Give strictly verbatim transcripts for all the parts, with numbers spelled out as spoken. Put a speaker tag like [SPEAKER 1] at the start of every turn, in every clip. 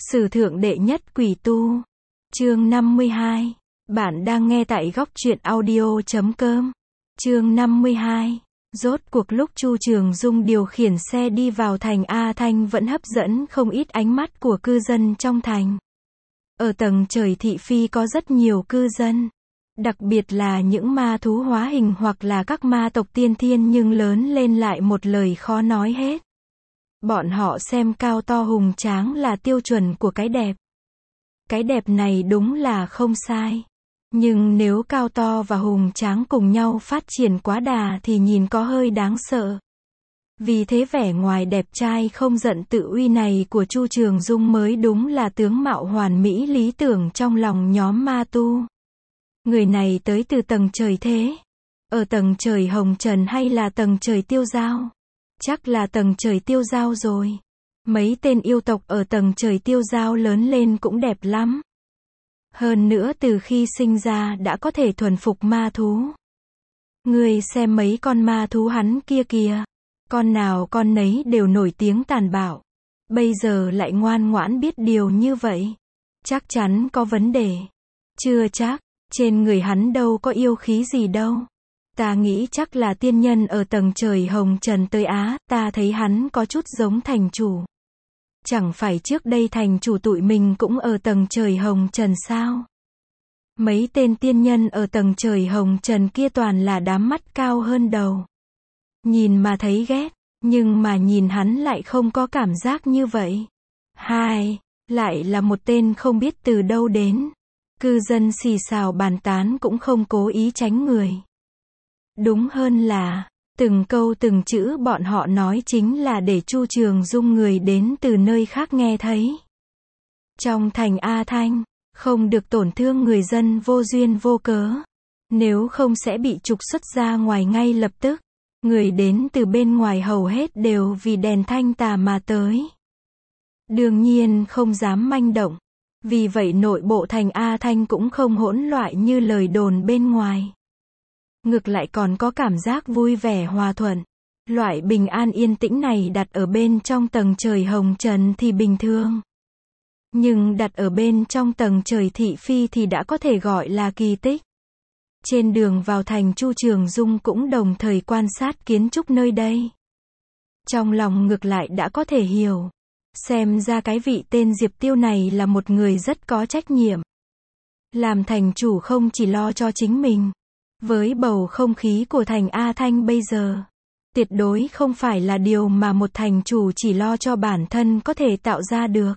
[SPEAKER 1] Sử thượng đệ nhất quỷ tu. Chương năm mươi hai. Bạn đang nghe tại góc truyện audio chấm com. Chương năm mươi hai. Rốt cuộc lúc Chu Trường Dung điều khiển xe đi vào thành A Thanh vẫn hấp dẫn không ít ánh mắt của cư dân trong thành. Ở tầng trời thị phi có rất nhiều cư dân. Đặc biệt là những ma thú hóa hình hoặc là các ma tộc tiên thiên nhưng lớn lên lại một lời khó nói hết. Bọn họ xem cao to hùng tráng là tiêu chuẩn của cái đẹp. Cái đẹp này đúng là không sai. Nhưng nếu cao to và hùng tráng cùng nhau phát triển quá đà thì nhìn có hơi đáng sợ. Vì thế vẻ ngoài đẹp trai không giận tự uy này của Chu Trường Dung mới đúng là tướng mạo hoàn mỹ lý tưởng trong lòng nhóm ma tu. Người này tới từ tầng trời thế. Ở tầng trời hồng trần hay là tầng trời tiêu giao? Chắc là tầng trời tiêu giao rồi. Mấy tên yêu tộc ở tầng trời tiêu giao lớn lên cũng đẹp lắm. Hơn nữa từ khi sinh ra đã có thể thuần phục ma thú. Người xem mấy con ma thú hắn kia kìa. Con nào con nấy đều nổi tiếng tàn bạo. Bây giờ lại ngoan ngoãn biết điều như vậy. Chắc chắn có vấn đề. Chưa chắc, trên người hắn đâu có yêu khí gì đâu. Ta nghĩ chắc là tiên nhân ở tầng trời hồng trần tới Á, ta thấy hắn có chút giống thành chủ. Chẳng phải trước đây thành chủ tụi mình cũng ở tầng trời hồng trần sao? Mấy tên tiên nhân ở tầng trời hồng trần kia toàn là đám mắt cao hơn đầu. Nhìn mà thấy ghét, nhưng mà nhìn hắn lại không có cảm giác như vậy. Hai, lại là một tên không biết từ đâu đến. Cư dân xì xào bàn tán cũng không cố ý tránh người. Đúng hơn là, từng câu từng chữ bọn họ nói chính là để Chu Trường Dung người đến từ nơi khác nghe thấy. Trong thành A Thanh, không được tổn thương người dân vô duyên vô cớ. Nếu không sẽ bị trục xuất ra ngoài ngay lập tức. Người đến từ bên ngoài hầu hết đều vì đèn thanh tà mà tới. Đương nhiên không dám manh động. Vì vậy nội bộ thành A Thanh cũng không hỗn loạn như lời đồn bên ngoài. Ngược lại còn có cảm giác vui vẻ hòa thuận. Loại bình an yên tĩnh này đặt ở bên trong tầng trời hồng trần thì bình thường. Nhưng đặt ở bên trong tầng trời thị phi thì đã có thể gọi là kỳ tích. Trên đường vào thành Chu Trường Dung cũng đồng thời quan sát kiến trúc nơi đây. Trong lòng ngược lại đã có thể hiểu. Xem ra cái vị tên Diệp Tiêu này là một người rất có trách nhiệm. Làm thành chủ không chỉ lo cho chính mình. Với bầu không khí của thành A Thanh bây giờ, tuyệt đối không phải là điều mà một thành chủ chỉ lo cho bản thân có thể tạo ra được.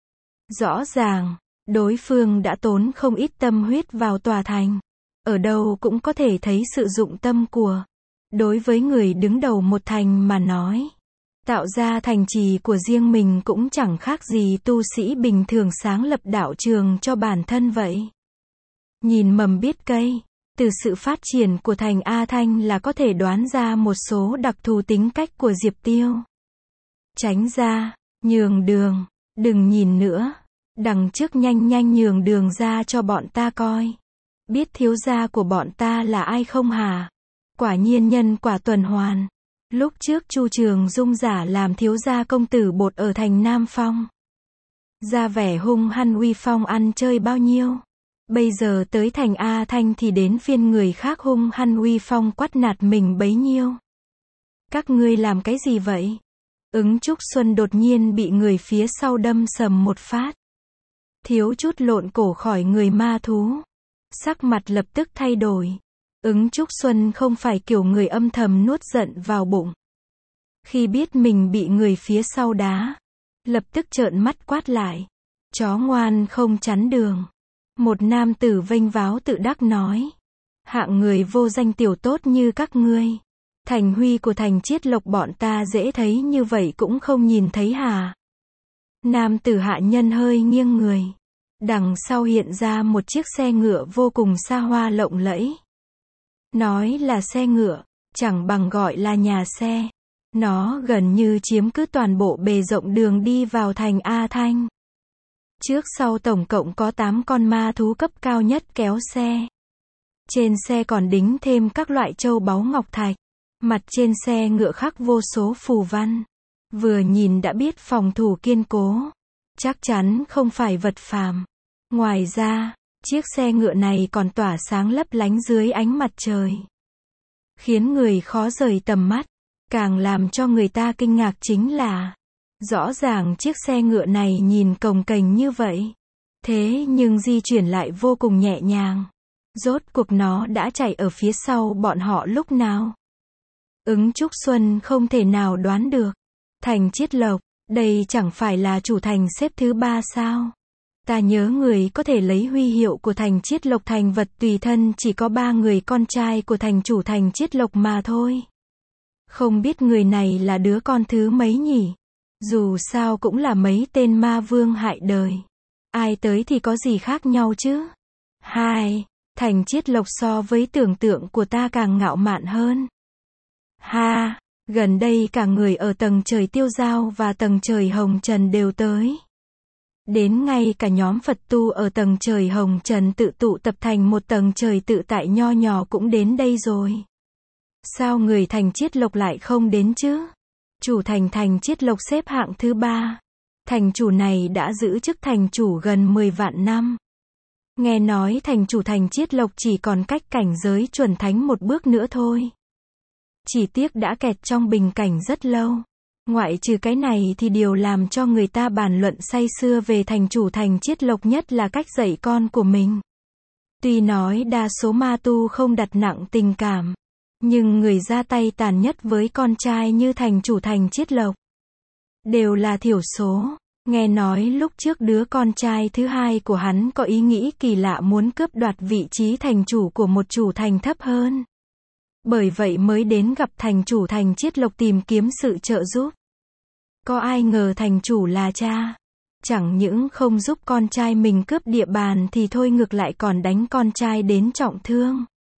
[SPEAKER 1] Rõ ràng, đối phương đã tốn không ít tâm huyết vào tòa thành. Ở đâu cũng có thể thấy sự dụng tâm của. Đối với người đứng đầu một thành mà nói, tạo ra thành trì của riêng mình cũng chẳng khác gì tu sĩ bình thường sáng lập đạo trường cho bản thân vậy. Nhìn mầm biết cây. Từ sự phát triển của thành A Thanh là có thể đoán ra một số đặc thù tính cách của Diệp Tiêu. Tránh ra, nhường đường, đừng nhìn nữa. Đằng trước nhanh nhanh nhường đường ra cho bọn ta coi. Biết thiếu gia của bọn ta là ai không hả? Quả nhiên nhân quả tuần hoàn. Lúc trước Chu Trường Dung giả làm thiếu gia công tử bột ở thành Nam Phong. Ra vẻ hung hăng uy phong ăn chơi bao nhiêu. Bây giờ tới thành A Thanh thì đến phiên người khác hung hăng uy phong quát nạt mình bấy nhiêu. Các ngươi làm cái gì vậy? Ứng Trúc Xuân đột nhiên bị người phía sau đâm sầm một phát. Thiếu chút lộn cổ khỏi người ma thú. Sắc mặt lập tức thay đổi. Ứng Trúc Xuân không phải kiểu người âm thầm nuốt giận vào bụng. Khi biết mình bị người phía sau đá, lập tức trợn mắt quát lại. Chó ngoan không chắn đường. Một nam tử vênh váo tự đắc nói. Hạng người vô danh tiểu tốt như các ngươi. Thành huy của thành Chiết Lộc bọn ta dễ thấy như vậy cũng không nhìn thấy hả? Nam tử hạ nhân hơi nghiêng người. Đằng sau hiện ra một chiếc xe ngựa vô cùng xa hoa lộng lẫy. Nói là xe ngựa, chẳng bằng gọi là nhà xe. Nó gần như chiếm cứ toàn bộ bề rộng đường đi vào thành A Thanh. Trước sau tổng cộng có tám con ma thú cấp cao nhất kéo xe. Trên xe còn đính thêm các loại châu báu ngọc thạch. Mặt trên xe ngựa khắc vô số phù văn. Vừa nhìn đã biết phòng thủ kiên cố. chắc chắn không phải vật phàm. Ngoài ra, chiếc xe ngựa này còn tỏa sáng lấp lánh dưới ánh mặt trời, khiến người khó rời tầm mắt. Càng làm cho người ta kinh ngạc chính là, rõ ràng chiếc xe ngựa này nhìn cồng kềnh như vậy, thế nhưng di chuyển lại vô cùng nhẹ nhàng. Rốt cuộc nó đã chạy ở phía sau bọn họ lúc nào? Ứng Trúc Xuân không thể nào đoán được. Thành Chiết Lộc, đây chẳng phải là chủ thành xếp thứ ba sao? Ta nhớ người có thể lấy huy hiệu của thành Chiết Lộc thành vật tùy thân chỉ có ba người con trai của thành chủ thành Chiết Lộc mà thôi. Không biết người này là đứa con thứ mấy nhỉ? Dù sao cũng là mấy tên ma vương hại đời. Ai tới thì có gì khác nhau chứ? Hai, thành Chiết Lộc so với tưởng tượng của ta càng ngạo mạn hơn. Ha, gần đây cả người ở tầng trời Tiêu Giao và tầng trời Hồng Trần đều tới. Đến ngay cả nhóm Phật tu ở tầng trời Hồng Trần tự tụ tập thành một tầng trời tự tại nho nhỏ cũng đến đây rồi. Sao người thành Chiết Lộc lại không đến chứ? Chủ thành thành Chiết Lộc xếp hạng thứ ba. Thành chủ này đã giữ chức thành chủ gần mười vạn năm. Nghe nói thành chủ thành Chiết Lộc chỉ còn cách cảnh giới chuẩn thánh một bước nữa thôi. Chỉ tiếc đã kẹt trong bình cảnh rất lâu. Ngoại trừ cái này thì điều làm cho người ta bàn luận say sưa về thành chủ thành Chiết Lộc nhất là cách dạy con của mình. Tuy nói đa số ma tu không đặt nặng tình cảm, nhưng người ra tay tàn nhất với con trai như thành chủ thành Chiết Lộc đều là thiểu số. Nghe nói lúc trước đứa con trai thứ hai của hắn có ý nghĩ kỳ lạ muốn cướp đoạt vị trí thành chủ của một chủ thành thấp hơn. Bởi vậy mới đến gặp thành chủ thành Chiết Lộc tìm kiếm sự trợ giúp. Có ai ngờ thành chủ là cha. Chẳng những không giúp con trai mình cướp địa bàn thì thôi ngược lại còn đánh con trai đến trọng thương.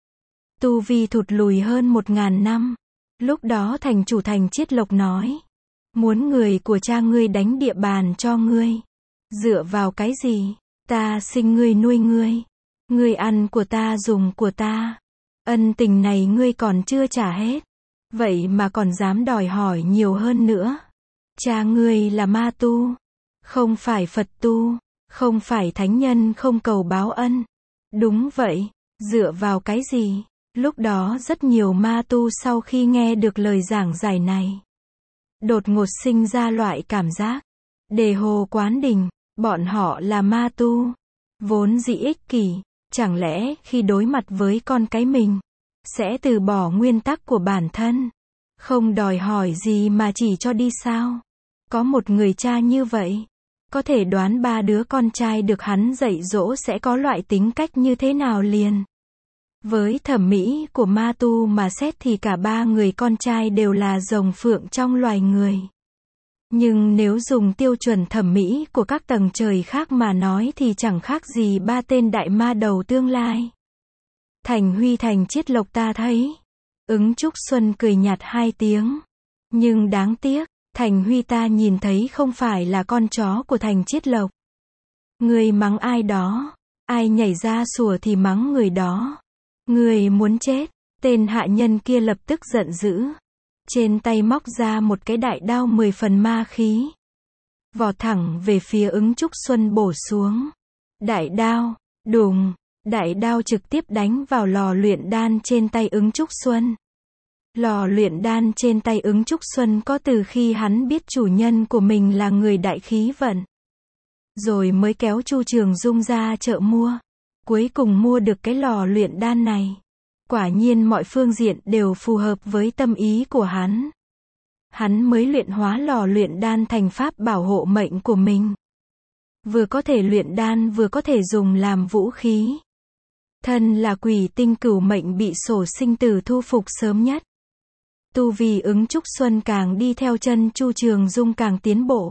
[SPEAKER 1] Tu vi thụt lùi hơn một ngàn năm. Lúc đó thành chủ thành Chiết Lộc nói. Muốn người của cha ngươi đánh địa bàn cho ngươi. Dựa vào cái gì? Ta sinh ngươi nuôi ngươi. Ngươi ăn của ta dùng của ta. Ân tình này ngươi còn chưa trả hết. Vậy mà còn dám đòi hỏi nhiều hơn nữa. Cha ngươi là ma tu. Không phải Phật tu. Không phải thánh nhân không cầu báo ân. Đúng vậy. Dựa vào cái gì? Lúc đó rất nhiều ma tu sau khi nghe được lời giảng giải này, đột ngột sinh ra loại cảm giác đề hồ quán đỉnh. Bọn họ là ma tu, vốn dĩ ích kỷ. Chẳng lẽ khi đối mặt với con cái mình, sẽ từ bỏ nguyên tắc của bản thân, không đòi hỏi gì mà chỉ cho đi sao? Có một người cha như vậy, có thể đoán ba đứa con trai được hắn dạy dỗ sẽ có loại tính cách như thế nào liền. Với thẩm mỹ của ma tu mà xét thì cả ba người con trai đều là rồng phượng trong loài người. Nhưng nếu dùng tiêu chuẩn thẩm mỹ của các tầng trời khác mà nói thì chẳng khác gì ba tên đại ma đầu tương lai. Thành Huy thành Chiết Lộc ta thấy. Ứng Trúc Xuân cười nhạt hai tiếng. Nhưng đáng tiếc, Thành Huy ta nhìn thấy không phải là con chó của thành Chiết Lộc. Người mắng ai đó, ai nhảy ra sủa thì mắng người đó. Người muốn chết. Tên hạ nhân kia lập tức giận dữ. Trên tay móc ra một cái đại đao mười phần ma khí. Vọt thẳng về phía Ứng Trúc Xuân bổ xuống. Đại đao, đùng, đại đao trực tiếp đánh vào lò luyện đan trên tay Ứng Trúc Xuân. Lò luyện đan trên tay Ứng Trúc Xuân có từ khi hắn biết chủ nhân của mình là người đại khí vận. Rồi mới kéo Chu Trường Dung ra chợ mua. Cuối cùng mua được cái lò luyện đan này. Quả nhiên mọi phương diện đều phù hợp với tâm ý của hắn. Hắn mới luyện hóa lò luyện đan thành pháp bảo hộ mệnh của mình. Vừa có thể luyện đan vừa có thể dùng làm vũ khí. Thân là quỷ tinh cửu mệnh bị sổ sinh tử thu phục sớm nhất. Tu vi Ứng Trúc Xuân càng đi theo chân Chu Trường Dung càng tiến bộ.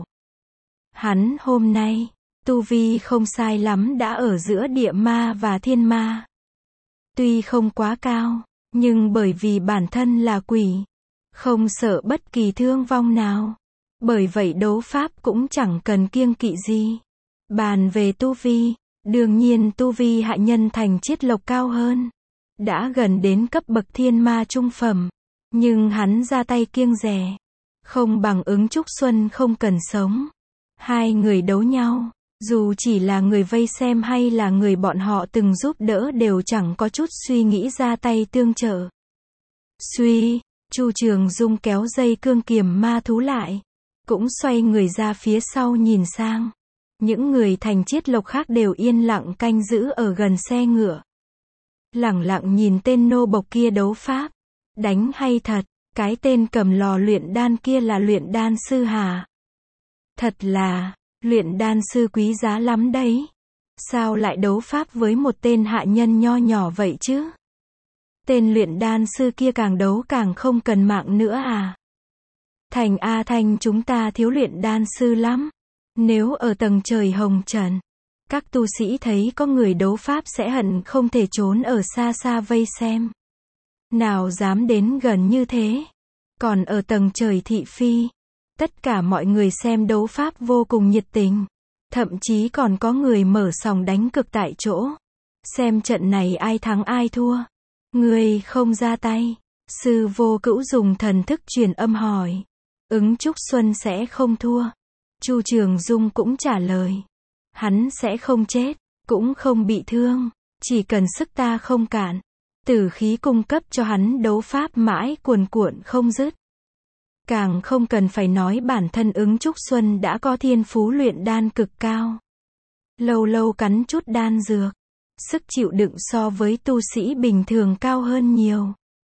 [SPEAKER 1] Hắn hôm nay, tu vi không sai lắm đã ở giữa địa ma và thiên ma. Tuy không quá cao, nhưng bởi vì bản thân là quỷ, không sợ bất kỳ thương vong nào. Bởi vậy đấu pháp cũng chẳng cần kiêng kỵ gì. Bàn về tu vi, đương nhiên tu vi hạ nhân thành Chiết Lộc cao hơn. Đã gần đến cấp bậc thiên ma trung phẩm. Nhưng hắn ra tay kiêng dè. Không bằng Ứng Trúc Xuân không cần sống. Hai người đấu nhau, dù chỉ là người vây xem hay là người bọn họ từng giúp đỡ đều chẳng có chút suy nghĩ ra tay tương trợ. Suy, Chu Trường Dung kéo dây cương kiềm ma thú lại, cũng xoay người ra phía sau nhìn sang. Những người thành Chiết Lộc khác đều yên lặng canh giữ ở gần xe ngựa. Lẳng lặng nhìn tên nô bộc kia đấu pháp. Đánh hay thật, cái tên cầm lò luyện đan kia là luyện đan sư hả? Thật là, luyện đan sư quý giá lắm đấy. Sao lại đấu pháp với một tên hạ nhân nho nhỏ vậy chứ? Tên luyện đan sư kia càng đấu càng không cần mạng nữa à? Thành A Thanh chúng ta thiếu luyện đan sư lắm. Nếu ở tầng trời hồng trần, các tu sĩ thấy có người đấu pháp sẽ hận không thể trốn ở xa xa vây xem. Nào dám đến gần như thế. Còn ở tầng trời thị phi, tất cả mọi người xem đấu pháp vô cùng nhiệt tình. Thậm chí còn có người mở sòng đánh cược tại chỗ. Xem trận này ai thắng ai thua. Người không ra tay. Sư Vô Cữu dùng thần thức truyền âm hỏi. Ứng Trúc Xuân sẽ không thua. Chu Trường Dung cũng trả lời. Hắn sẽ không chết, cũng không bị thương. Chỉ cần sức ta không cạn. Tử khí cung cấp cho hắn đấu pháp mãi cuồn cuộn không dứt. Càng không cần phải nói bản thân Ứng Trúc Xuân đã có thiên phú luyện đan cực cao. Lâu lâu cắn chút đan dược. Sức chịu đựng so với tu sĩ bình thường cao hơn nhiều.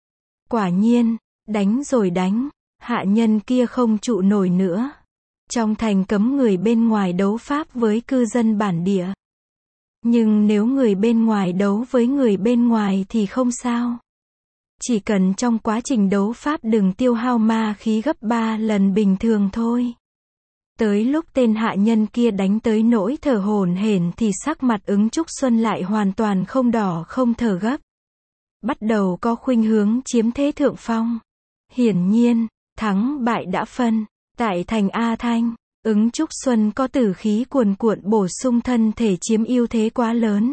[SPEAKER 1] Quả nhiên, đánh rồi đánh, hạ nhân kia không trụ nổi nữa. Trong thành cấm người bên ngoài đấu pháp với cư dân bản địa. Nhưng nếu người bên ngoài đấu với người bên ngoài thì không sao. Chỉ cần trong quá trình đấu pháp đừng tiêu hao ma khí gấp ba lần bình thường thôi. Tới lúc tên hạ nhân kia đánh tới nỗi thở hổn hển thì sắc mặt Ứng Trúc Xuân lại hoàn toàn không đỏ không thở gấp. Bắt đầu có khuynh hướng chiếm thế thượng phong. Hiển nhiên, thắng bại đã phân. Tại thành A Thanh, Ứng Trúc Xuân có tử khí cuồn cuộn bổ sung thân thể chiếm ưu thế quá lớn.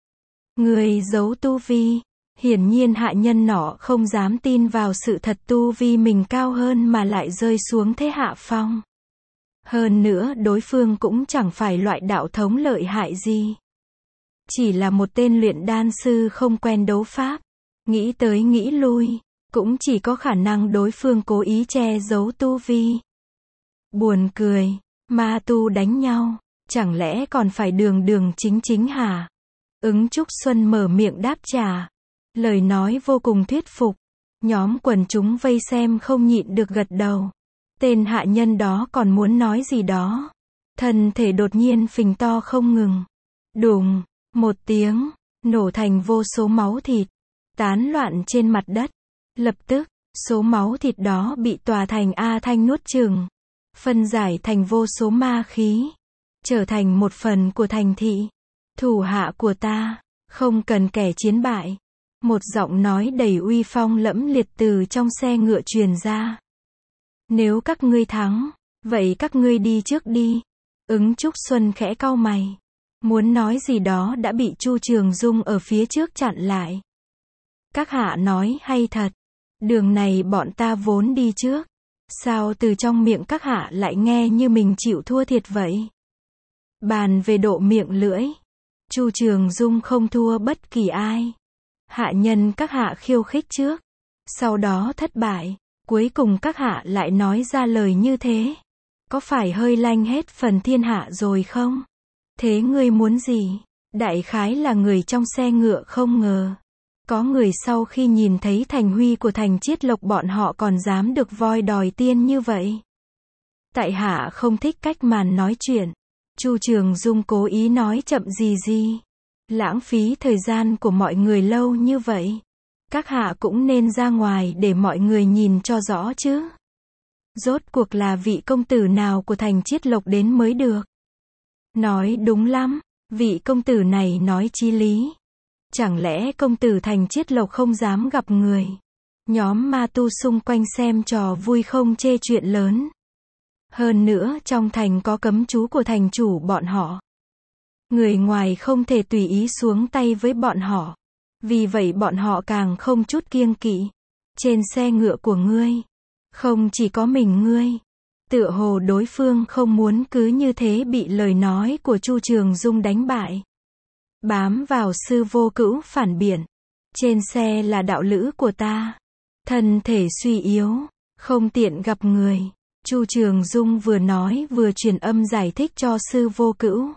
[SPEAKER 1] Người giấu tu vi. Hiển nhiên hạ nhân nọ không dám tin vào sự thật tu vi mình cao hơn mà lại rơi xuống thế hạ phong. Hơn nữa đối phương cũng chẳng phải loại đạo thống lợi hại gì. Chỉ là một tên luyện đan sư không quen đấu pháp. Nghĩ tới nghĩ lui, cũng chỉ có khả năng đối phương cố ý che giấu tu vi. Buồn cười, ma tu đánh nhau, chẳng lẽ còn phải đường đường chính chính hả? Ứng Trúc Xuân mở miệng đáp trả. Lời nói vô cùng thuyết phục. Nhóm quần chúng vây xem không nhịn được gật đầu. Tên hạ nhân đó còn muốn nói gì đó. Thân thể đột nhiên phình to không ngừng. Đùng, một tiếng, nổ thành vô số máu thịt. Tán loạn trên mặt đất. Lập tức, số máu thịt đó bị tòa thành A Thanh nuốt chửng. Phân giải thành vô số ma khí. Trở thành một phần của thành thị. Thủ hạ của ta, không cần kẻ chiến bại. Một giọng nói đầy uy phong lẫm liệt từ trong xe ngựa truyền ra. Nếu các ngươi thắng, vậy các ngươi đi trước đi. Ứng Trúc Xuân khẽ cau mày. Muốn nói gì đó đã bị Chu Trường Dung ở phía trước chặn lại. Các hạ nói hay thật. Đường này bọn ta vốn đi trước. Sao từ trong miệng các hạ lại nghe như mình chịu thua thiệt vậy? Bàn về độ miệng lưỡi. Chu Trường Dung không thua bất kỳ ai. Hạ nhân các hạ khiêu khích trước. Sau đó thất bại. Cuối cùng các hạ lại nói ra lời như thế. Có phải hơi lanh hết phần thiên hạ rồi không? Thế ngươi muốn gì? Đại khái là người trong xe ngựa không ngờ. Có người sau khi nhìn thấy thành huy của thành Chiết Lộc bọn họ còn dám được voi đòi tiên như vậy. Tại hạ không thích cách màn nói chuyện. Chu Trường Dung cố ý nói chậm gì gì. Lãng phí thời gian của mọi người lâu như vậy. Các hạ cũng nên ra ngoài để mọi người nhìn cho rõ chứ. Rốt cuộc là vị công tử nào của thành Chiết Lộc đến mới được. Nói đúng lắm, vị công tử này nói chí lý. Chẳng lẽ công tử thành Chiết Lộc không dám gặp người. Nhóm ma tu xung quanh xem trò vui không chê chuyện lớn. Hơn nữa trong thành có cấm chú của thành chủ bọn họ. Người ngoài không thể tùy ý xuống tay với bọn họ. Vì vậy bọn họ càng không chút kiêng kỵ. Trên xe ngựa của ngươi, không chỉ có mình ngươi. Tựa hồ đối phương không muốn cứ như thế bị lời nói của Chu Trường Dung đánh bại. Bám vào Sư Vô Cữu phản biện. Trên xe là đạo lữ của ta. Thân thể suy yếu, không tiện gặp người. Chu Trường Dung vừa nói vừa truyền âm giải thích cho Sư Vô Cữu.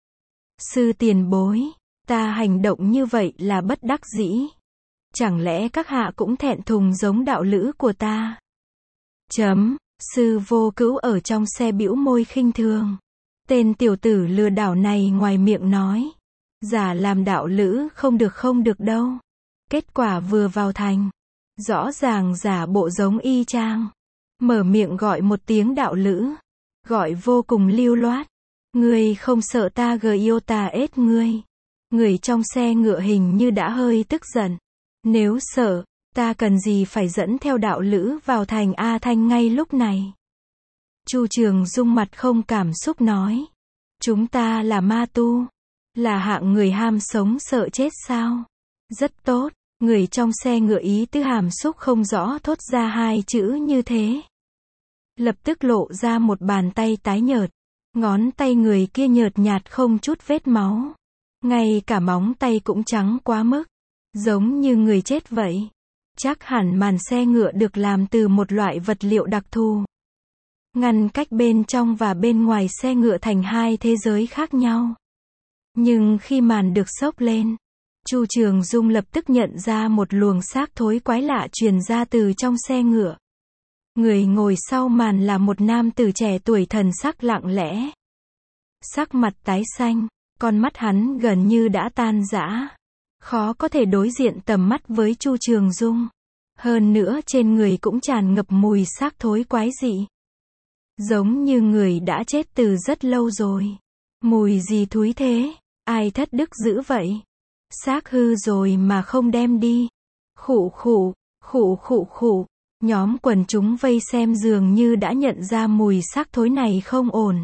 [SPEAKER 1] Sư tiền bối, ta hành động như vậy là bất đắc dĩ. Chẳng lẽ các hạ cũng thẹn thùng giống đạo lữ của ta? Chấm, Sư Vô Cữu ở trong xe bĩu môi khinh thường. Tên tiểu tử lừa đảo này ngoài miệng nói. Giả làm đạo lữ không được không được đâu. Kết quả vừa vào thành. Rõ ràng giả bộ giống y chang. Mở miệng gọi một tiếng đạo lữ. Gọi vô cùng lưu loát. Ngươi không sợ ta gờ yêu ta ết ngươi. Người trong xe ngựa hình như đã hơi tức giận. Nếu sợ, ta cần gì phải dẫn theo đạo lữ vào thành A Thanh ngay lúc này. Chu Trường Dung mặt không cảm xúc nói. Chúng ta là ma tu. Là hạng người ham sống sợ chết sao? Rất tốt. Người trong xe ngựa ý tứ hàm xúc không rõ thốt ra hai chữ như thế. Lập tức lộ ra một bàn tay tái nhợt. Ngón tay người kia nhợt nhạt không chút vết máu. Ngay cả móng tay cũng trắng quá mức. Giống như người chết vậy. Chắc hẳn màn xe ngựa được làm từ một loại vật liệu đặc thù. Ngăn cách bên trong và bên ngoài xe ngựa thành hai thế giới khác nhau. Nhưng khi màn được xốc lên, Chu Trường Dung lập tức nhận ra một luồng xác thối quái lạ truyền ra từ trong xe ngựa. Người ngồi sau màn là một nam tử trẻ tuổi thần sắc lặng lẽ. Sắc mặt tái xanh, con mắt hắn gần như đã tan rã. Khó có thể đối diện tầm mắt với Chu Trường Dung. Hơn nữa trên người cũng tràn ngập mùi xác thối quái dị. Giống như người đã chết từ rất lâu rồi. Mùi gì thúi thế? Ai thất đức dữ vậy? Xác hư rồi mà không đem đi. Khụ khụ, khụ khụ khụ. Nhóm quần chúng vây xem dường như đã nhận ra mùi xác thối này không ổn.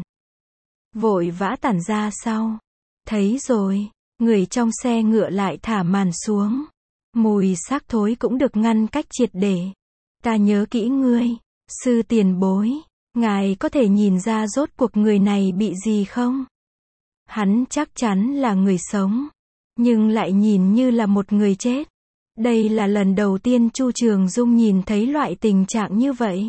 [SPEAKER 1] Vội vã tản ra sau. Thấy rồi, người trong xe ngựa lại thả màn xuống. Mùi xác thối cũng được ngăn cách triệt để. Ta nhớ kỹ ngươi, sư tiền bối. Ngài có thể nhìn ra rốt cuộc người này bị gì không? Hắn chắc chắn là người sống. Nhưng lại nhìn như là một người chết. Đây là lần đầu tiên Chu Trường Dung nhìn thấy loại tình trạng như vậy.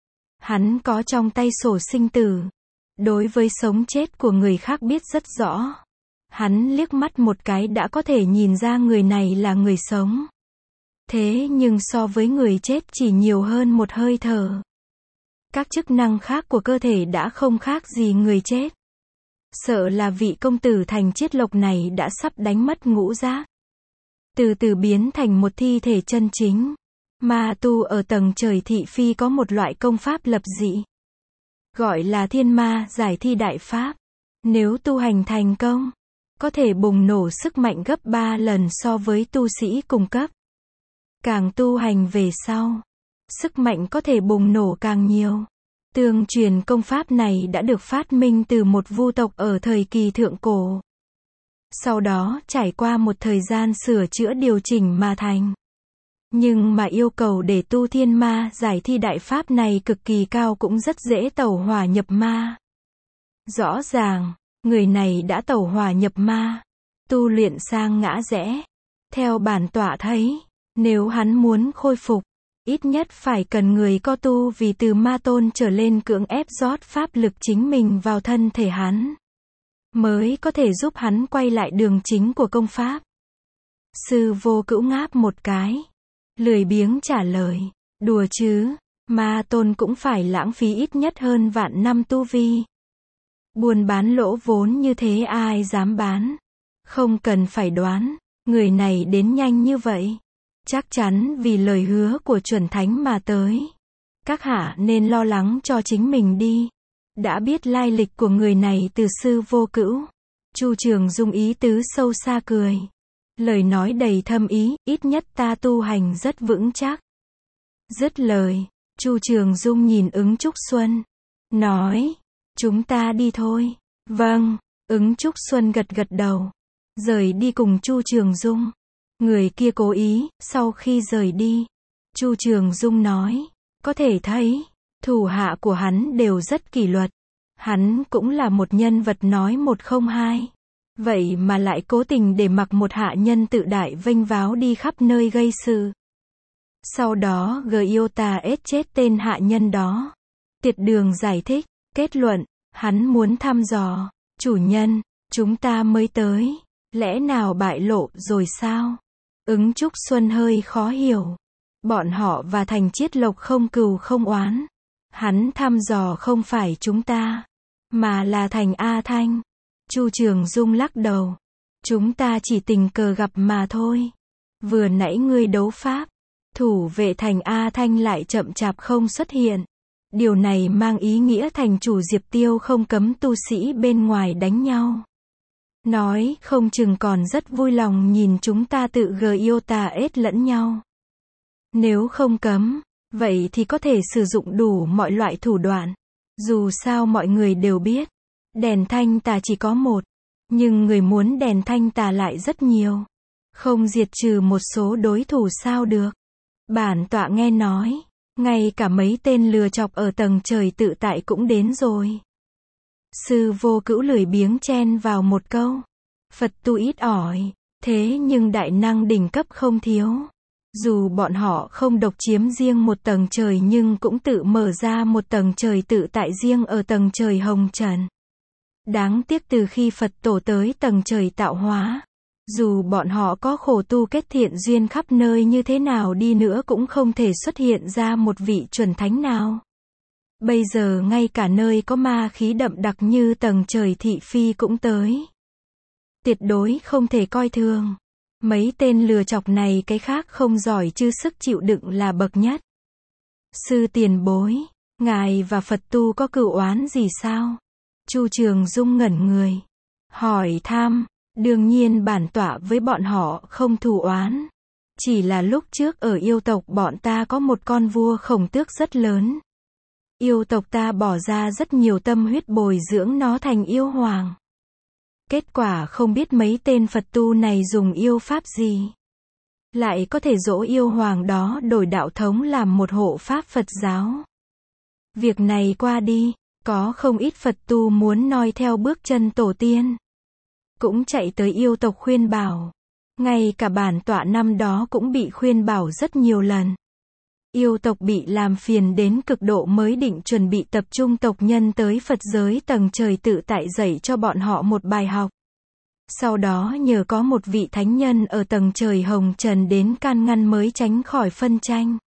[SPEAKER 1] Hắn có trong tay sổ sinh tử. Đối với sống chết của người khác biết rất rõ. Hắn liếc mắt một cái đã có thể nhìn ra người này là người sống. Thế nhưng so với người chết chỉ nhiều hơn một hơi thở. Các chức năng khác của cơ thể đã không khác gì người chết. Sợ là vị công tử thành chiết lộc này đã sắp đánh mất ngũ giác. Từ từ biến thành một thi thể chân chính. Ma tu ở tầng trời thị phi có một loại công pháp lập dị. Gọi là thiên ma giải thi đại pháp. Nếu tu hành thành công, có thể bùng nổ sức mạnh gấp ba lần so với tu sĩ cùng cấp. Càng tu hành về sau, sức mạnh có thể bùng nổ càng nhiều. Tương truyền công pháp này đã được phát minh từ một vu tộc ở thời kỳ thượng cổ. Sau đó trải qua một thời gian sửa chữa điều chỉnh mà thành. Nhưng mà yêu cầu để tu thiên ma giải thi đại pháp này cực kỳ cao cũng rất dễ tẩu hỏa nhập ma. Rõ ràng, người này đã tẩu hỏa nhập ma, tu luyện sang ngã rẽ. Theo bản tọa thấy, nếu hắn muốn khôi phục, ít nhất phải cần người có tu vì từ ma tôn trở lên cưỡng ép rót pháp lực chính mình vào thân thể hắn. Mới có thể giúp hắn quay lại đường chính của công pháp. Sư Vô Cữu ngáp một cái. Lười biếng trả lời. Đùa chứ, ma tôn cũng phải lãng phí ít nhất hơn vạn năm tu vi. Buôn bán lỗ vốn như thế ai dám bán. Không cần phải đoán, người này đến nhanh như vậy. Chắc chắn vì lời hứa của chuẩn thánh mà tới. Các hạ nên lo lắng cho chính mình đi. Đã biết lai lịch của người này từ Sư Vô Cữu. Chu Trường Dung ý tứ sâu xa cười. Lời nói đầy thâm ý, ít nhất ta tu hành rất vững chắc. Dứt lời, Chu Trường Dung nhìn Ứng Trúc Xuân. Nói, chúng ta đi thôi. Vâng, Ứng Trúc Xuân gật gật đầu. Rời đi cùng Chu Trường Dung. Người kia cố ý, sau khi rời đi. Chu Trường Dung nói, có thể thấy, Thủ hạ của hắn đều rất kỷ luật. Hắn cũng là một nhân vật nói một không hai. Vậy mà lại cố tình để mặc một hạ nhân tự đại vênh váo đi khắp nơi gây sự. Sau đó Gyota ết chết tên hạ nhân đó. Tiệt Đường giải thích, kết luận, hắn muốn thăm dò, chủ nhân, chúng ta mới tới, lẽ nào bại lộ rồi sao? Ứng Trúc Xuân hơi khó hiểu. Bọn họ và Thành Chiết Lộc không cừu không oán. Hắn thăm dò không phải chúng ta, mà là Thành A Thanh. Chu Trường Dung lắc đầu. Chúng ta chỉ tình cờ gặp mà thôi. Vừa nãy ngươi đấu pháp, thủ vệ Thành A Thanh lại chậm chạp không xuất hiện. Điều này mang ý nghĩa thành chủ Diệp Tiêu không cấm tu sĩ bên ngoài đánh nhau. Nói không chừng còn rất vui lòng nhìn chúng ta tự Gyota ết lẫn nhau. Nếu không cấm, vậy thì có thể sử dụng đủ mọi loại thủ đoạn. Dù sao mọi người đều biết, đèn thanh tà chỉ có một, nhưng người muốn đèn thanh tà lại rất nhiều. Không diệt trừ một số đối thủ sao được. Bản tọa nghe nói, ngay cả mấy tên lừa chọc ở tầng trời tự tại cũng đến rồi. Sư Vô Cữu lười biếng chen vào một câu. Phật tu ít ỏi, thế nhưng đại năng đỉnh cấp không thiếu. Dù bọn họ không độc chiếm riêng một tầng trời nhưng cũng tự mở ra một tầng trời tự tại riêng ở tầng trời hồng trần. Đáng tiếc từ khi Phật tổ tới tầng trời tạo hóa, dù bọn họ có khổ tu kết thiện duyên khắp nơi như thế nào đi nữa cũng không thể xuất hiện ra một vị chuẩn thánh nào. Bây giờ ngay cả nơi có ma khí đậm đặc như tầng trời thị phi cũng tới. Tuyệt đối không thể coi thường. Mấy tên lừa chọc này cái khác không giỏi chứ sức chịu đựng là bậc nhất. Sư tiền bối, ngài và Phật tu có cửu oán gì sao? Chu Trường Dung ngẩn người. Hỏi thăm, đương nhiên bản tọa với bọn họ không thù oán. Chỉ là lúc trước ở yêu tộc bọn ta có một con vua khổng tước rất lớn. Yêu tộc ta bỏ ra rất nhiều tâm huyết bồi dưỡng nó thành yêu hoàng. Kết quả không biết mấy tên Phật tu này dùng yêu pháp gì. Lại có thể dỗ yêu hoàng đó đổi đạo thống làm một hộ pháp Phật giáo. Việc này qua đi, có không ít Phật tu muốn noi theo bước chân tổ tiên. Cũng chạy tới yêu tộc khuyên bảo. Ngay cả bản tọa năm đó cũng bị khuyên bảo rất nhiều lần. Yêu tộc bị làm phiền đến cực độ mới định chuẩn bị tập trung tộc nhân tới Phật giới tầng trời tự tại dạy cho bọn họ một bài học. Sau đó nhờ có một vị thánh nhân ở tầng trời hồng trần đến can ngăn mới tránh khỏi phân tranh.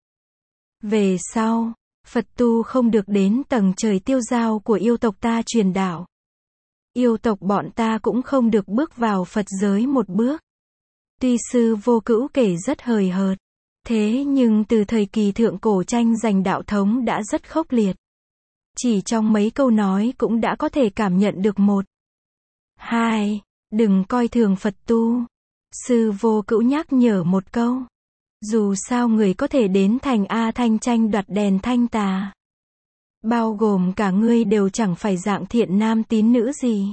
[SPEAKER 1] Về sau, Phật tu không được đến tầng trời tiêu giao của yêu tộc ta truyền đạo. Yêu tộc bọn ta cũng không được bước vào Phật giới một bước. Tuy sư Vô Cữu kể rất hời hợt, thế nhưng từ thời kỳ thượng cổ tranh giành đạo thống đã rất khốc liệt. Chỉ trong mấy câu nói cũng đã có thể cảm nhận được một. Hai, đừng coi thường Phật tu. Sư Vô Cữu nhắc nhở một câu. Dù sao người có thể đến thành A Thanh tranh đoạt đèn thanh tà. Bao gồm cả ngươi đều chẳng phải dạng thiện nam tín nữ gì.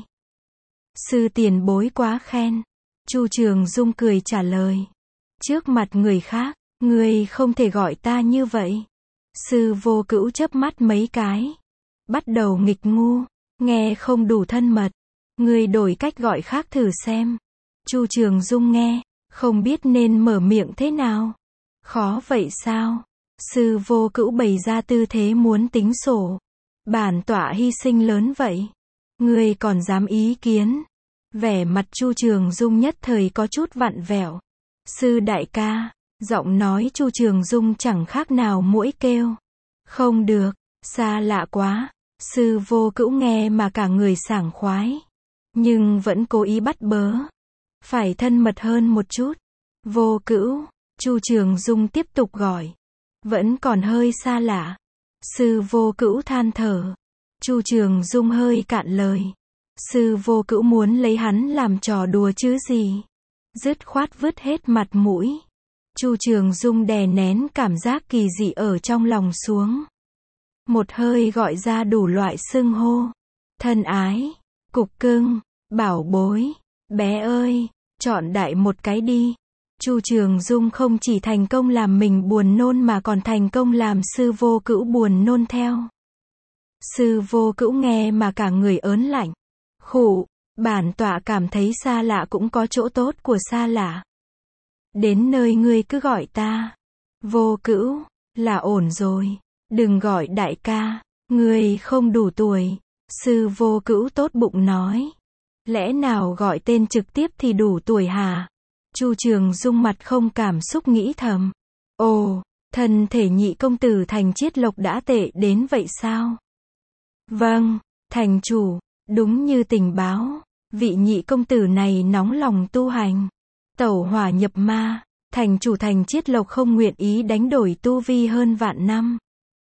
[SPEAKER 1] Sư tiền bối quá khen. Chu Trường Dung cười trả lời. Trước mặt người khác, ngươi không thể gọi ta như vậy. Sư Vô Cữu chớp mắt mấy cái. Bắt đầu nghịch ngu, nghe không đủ thân mật. Ngươi đổi cách gọi khác thử xem. Chu Trường Dung nghe, không biết nên mở miệng thế nào. Khó vậy sao? Sư Vô Cữu bày ra tư thế muốn tính sổ. Bản tọa hy sinh lớn vậy. Ngươi còn dám ý kiến? Vẻ mặt Chu Trường Dung nhất thời có chút vặn vẹo. Sư đại ca, giọng nói Chu Trường Dung chẳng khác nào muỗi kêu. Không được, xa lạ quá. Sư Vô Cữu nghe mà cả người sảng khoái. Nhưng vẫn cố ý bắt bớ. Phải thân mật hơn một chút. Vô Cữu, Chu Trường Dung tiếp tục gọi. Vẫn còn hơi xa lạ. Sư Vô Cữu than thở. Chu Trường Dung hơi cạn lời. Sư Vô Cữu muốn lấy hắn làm trò đùa chứ gì. Dứt khoát vứt hết mặt mũi. Chu Trường Dung đè nén cảm giác kỳ dị ở trong lòng xuống. Một hơi gọi ra đủ loại xưng hô. Thân ái, cục cưng, bảo bối, bé ơi, chọn đại một cái đi. Chu Trường Dung không chỉ thành công làm mình buồn nôn mà còn thành công làm Sư Vô Cữu buồn nôn theo. Sư Vô Cữu nghe mà cả người ớn lạnh. Khụ, bản tọa cảm thấy xa lạ cũng có chỗ tốt của xa lạ. Đến nơi ngươi cứ gọi ta Vô Cữu là ổn rồi, đừng gọi đại ca, ngươi không đủ tuổi. Sư Vô Cữu tốt bụng nói. Lẽ nào gọi tên trực tiếp thì đủ tuổi hả? Chu Trường Dung mặt không cảm xúc nghĩ thầm. Ồ, thân thể nhị công tử Thành Chiết Lộc đã tệ đến vậy sao? Vâng, thành chủ, đúng như tình báo, vị nhị công tử này nóng lòng tu hành, tẩu hỏa nhập ma, thành chủ Thành Chiết Lộc không nguyện ý đánh đổi tu vi hơn vạn năm.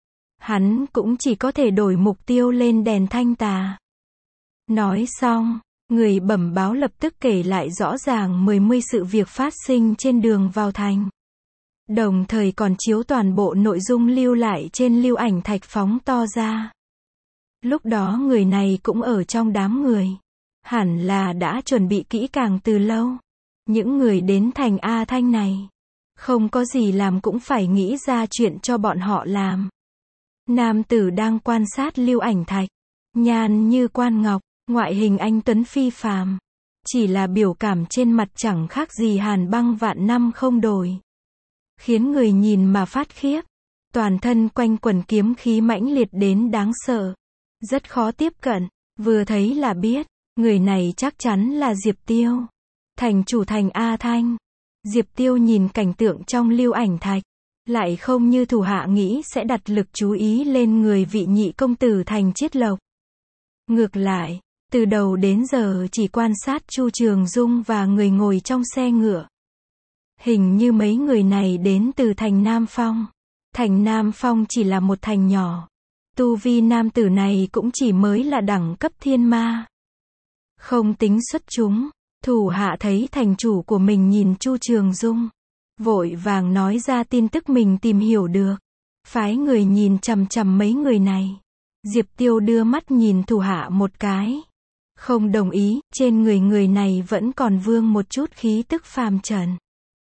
[SPEAKER 1] Hắn cũng chỉ có thể đổi mục tiêu lên đèn thanh tà. Nói xong, người bẩm báo lập tức kể lại rõ ràng mười mươi sự việc phát sinh trên đường vào thành. Đồng thời còn chiếu toàn bộ nội dung lưu lại trên lưu ảnh thạch phóng to ra. Lúc đó người này cũng ở trong đám người. Hẳn là đã chuẩn bị kỹ càng từ lâu. Những người đến thành A Thanh này, không có gì làm cũng phải nghĩ ra chuyện cho bọn họ làm. Nam tử đang quan sát lưu ảnh thạch, nhan như quan ngọc, ngoại hình anh tuấn phi phàm, chỉ là biểu cảm trên mặt chẳng khác gì hàn băng vạn năm không đổi, khiến người nhìn mà phát khiếp. Toàn thân quanh quần kiếm khí mãnh liệt đến đáng sợ, rất khó tiếp cận, vừa thấy là biết, người này chắc chắn là Diệp Tiêu, thành chủ thành A Thanh. Diệp Tiêu nhìn cảnh tượng trong lưu ảnh thạch, lại không như thủ hạ nghĩ sẽ đặt lực chú ý lên người vị nhị công tử Thành Chiết Lộc. Ngược lại, từ đầu đến giờ chỉ quan sát Chu Trường Dung và người ngồi trong xe ngựa. Hình như mấy người này đến từ thành Nam Phong. Thành Nam Phong chỉ là một thành nhỏ. Tu vi nam tử này cũng chỉ mới là đẳng cấp thiên ma. Không tính xuất chúng, thủ hạ thấy thành chủ của mình nhìn Chu Trường Dung, vội vàng nói ra tin tức mình tìm hiểu được. Phái người nhìn chằm chằm mấy người này. Diệp Tiêu đưa mắt nhìn thủ hạ một cái. Không đồng ý, trên người người này vẫn còn vương một chút khí tức phàm trần.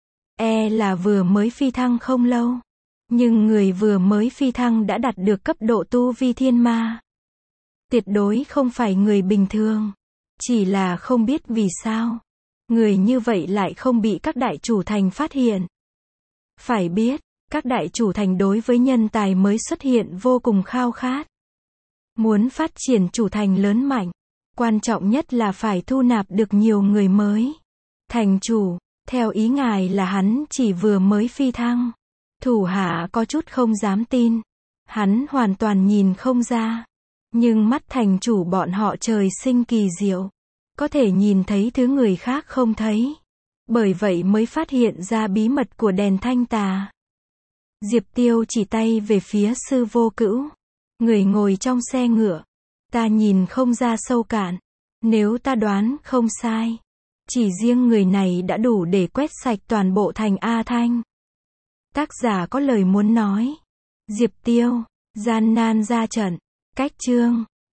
[SPEAKER 1] E là vừa mới phi thăng không lâu. Nhưng người vừa mới phi thăng đã đạt được cấp độ tu vi thiên ma. Tuyệt đối không phải người bình thường. Chỉ là không biết vì sao người như vậy lại không bị các đại chủ thành phát hiện. Phải biết, các đại chủ thành đối với nhân tài mới xuất hiện vô cùng khao khát. Muốn phát triển chủ thành lớn mạnh, quan trọng nhất là phải thu nạp được nhiều người mới. Thành chủ, theo ý ngài là hắn chỉ vừa mới phi thăng. Thủ hạ có chút không dám tin. Hắn hoàn toàn nhìn không ra. Nhưng mắt thành chủ bọn họ trời sinh kỳ diệu. Có thể nhìn thấy thứ người khác không thấy. Bởi vậy mới phát hiện ra bí mật của đèn thanh tà. Diệp Tiêu chỉ tay về phía Sư Vô Cữu. Người ngồi trong xe ngựa. Ta nhìn không ra sâu cạn. Nếu ta đoán không sai, chỉ riêng người này đã đủ để quét sạch toàn bộ thành A Thanh. Tác giả có lời muốn nói. Diệp Tiêu, gian nan ra trận. Cách chương